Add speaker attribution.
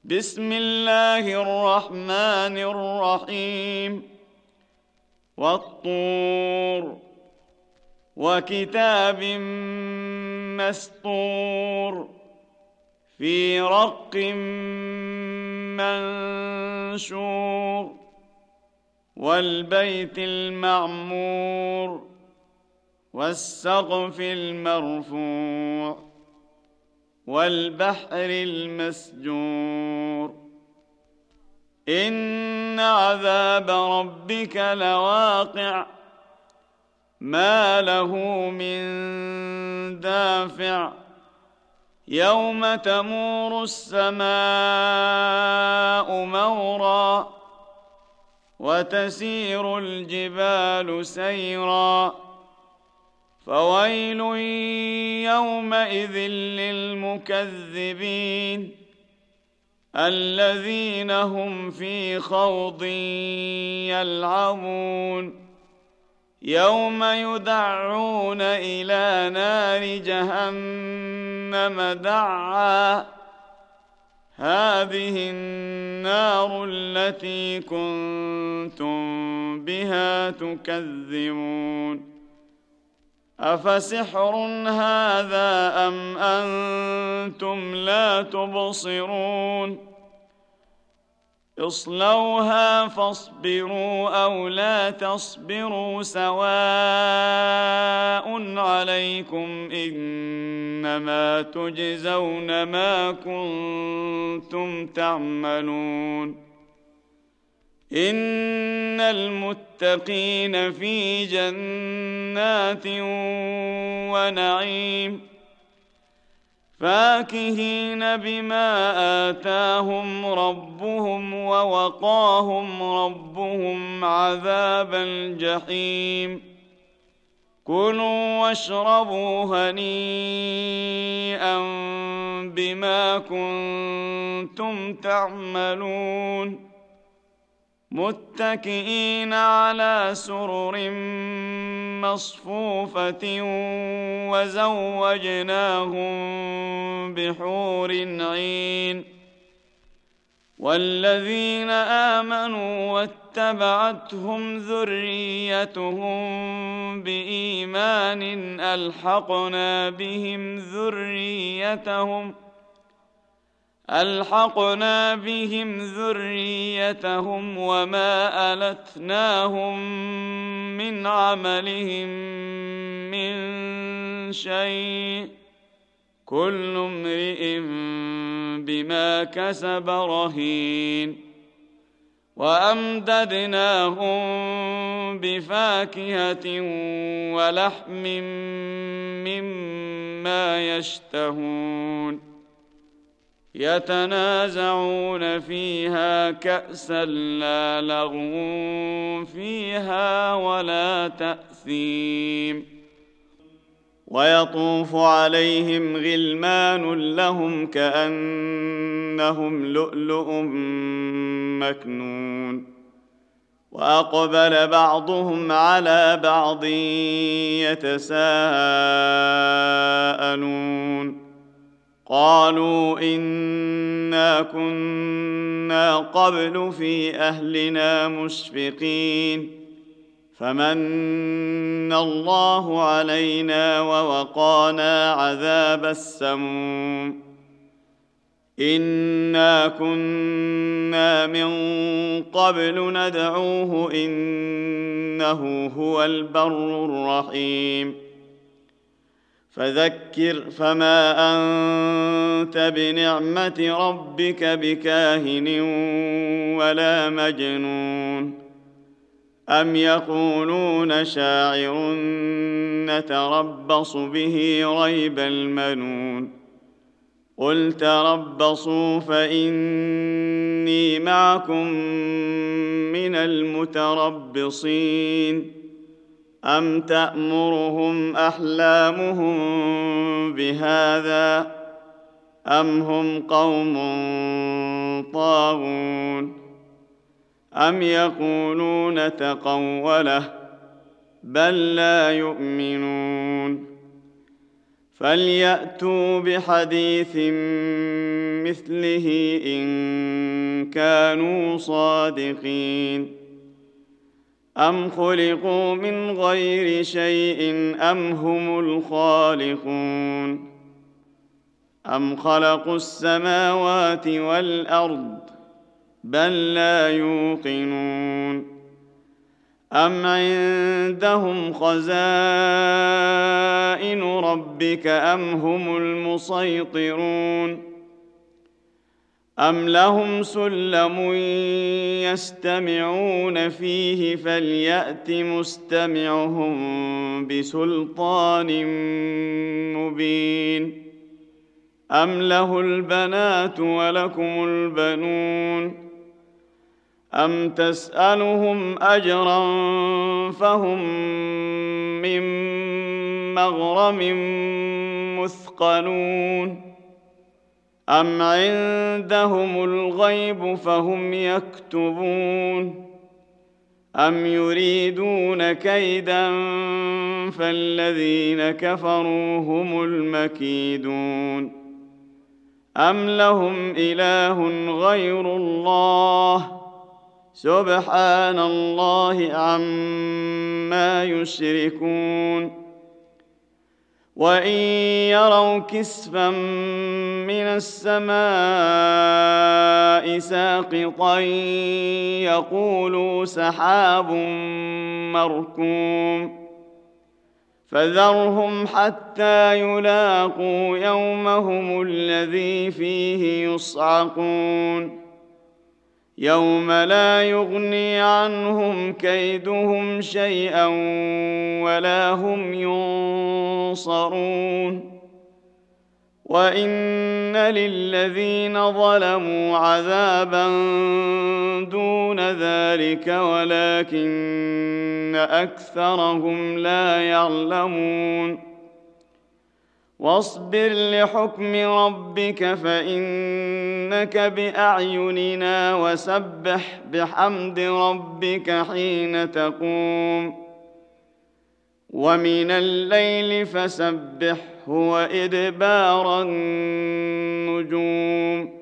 Speaker 1: بسم الله الرحمن الرحيم والطور وكتاب مسطور في رق منشور والبيت المعمور والسقف المرفوع والبحر المسجور إن عذاب ربك لواقع ما له من دافع يوم تمور السماء مورا وتسير الجبال سيرا فويل يومئذ للمكذبين الذين هم في خوض يلعبون يوم يدعون إلى نار جهنم دعا هذه النار التي كنتم بها تكذبون أفسحر هذا أم أنتم لا تبصرون اصلوها فاصبروا أو لا تصبروا سواء عليكم إنما تجزون ما كنتم تعملون إن المتقين في جنات ونعيم فاكهين بما آتاهم ربهم ووقاهم ربهم عذاب الجحيم كلوا واشربوا هنيئا بما كنتم تعملون متكئين على سرر مصفوفة وزوجناهم بحور عين والذين آمنوا واتبعتهم ذريتهم بإيمان ألحقنا بهم ذريتهم وما ألتناهم من عملهم من شيء كل امرئ بما كسب رهين وأمددناهم بفاكهة ولحم مما يشتهون يتنازعون فيها كأسا لا لغو فيها ولا تأثيم ويطوف عليهم غلمان لهم كأنهم لؤلؤ مكنون وأقبل بعضهم على بعض يتساءلون قالوا إنا كنا قبل في أهلنا مشفقين فمن الله علينا ووقانا عذاب السموم إنا كنا من قبل ندعوه إنه هو البر الرحيم فذكر فما أنت بنعمة ربك بكاهن ولا مجنون أم يقولون شاعر نتربص به ريب المنون قل تربصوا فإني معكم من المتربصين أم تأمرهم أحلامهم بهذا أم هم قوم طاغون أم يقولون تقوله بل لا يؤمنون فليأتوا بحديث بمثله إن كانوا صادقين أم خلقوا من غير شيء أم هم الخالقون أم خلقوا السماوات والأرض بل لا يوقنون أم عندهم خزائن ربك أم هم المسيطرون أم لهم سلم يستمعون فيه فليأت مستمعهم بسلطان مبين أم له البنات ولكم البنون أم تسألهم أجرا فهم من مغرم مثقلون أم عندهم الغيب فهم يكتبون أم يريدون كيدا فالذين كفروا هم المكيدون أم لهم إله غير الله سبحان الله عما يشركون وإن يروا كسفا من السماء ساقطا يقولوا سحاب مركوم فذرهم حتى يلاقوا يومهم الذي فيه يصعقون يوم لا يغني عنهم كيدهم شيئا ولا هم ينصرون وإن للذين ظلموا عذابا دون ذلك ولكن أكثرهم لا يعلمون واصبر لحكم ربك فإنك بأعيننا وسبح بحمد ربك حين تقوم ومن الليل فسبحه وإدبار النجوم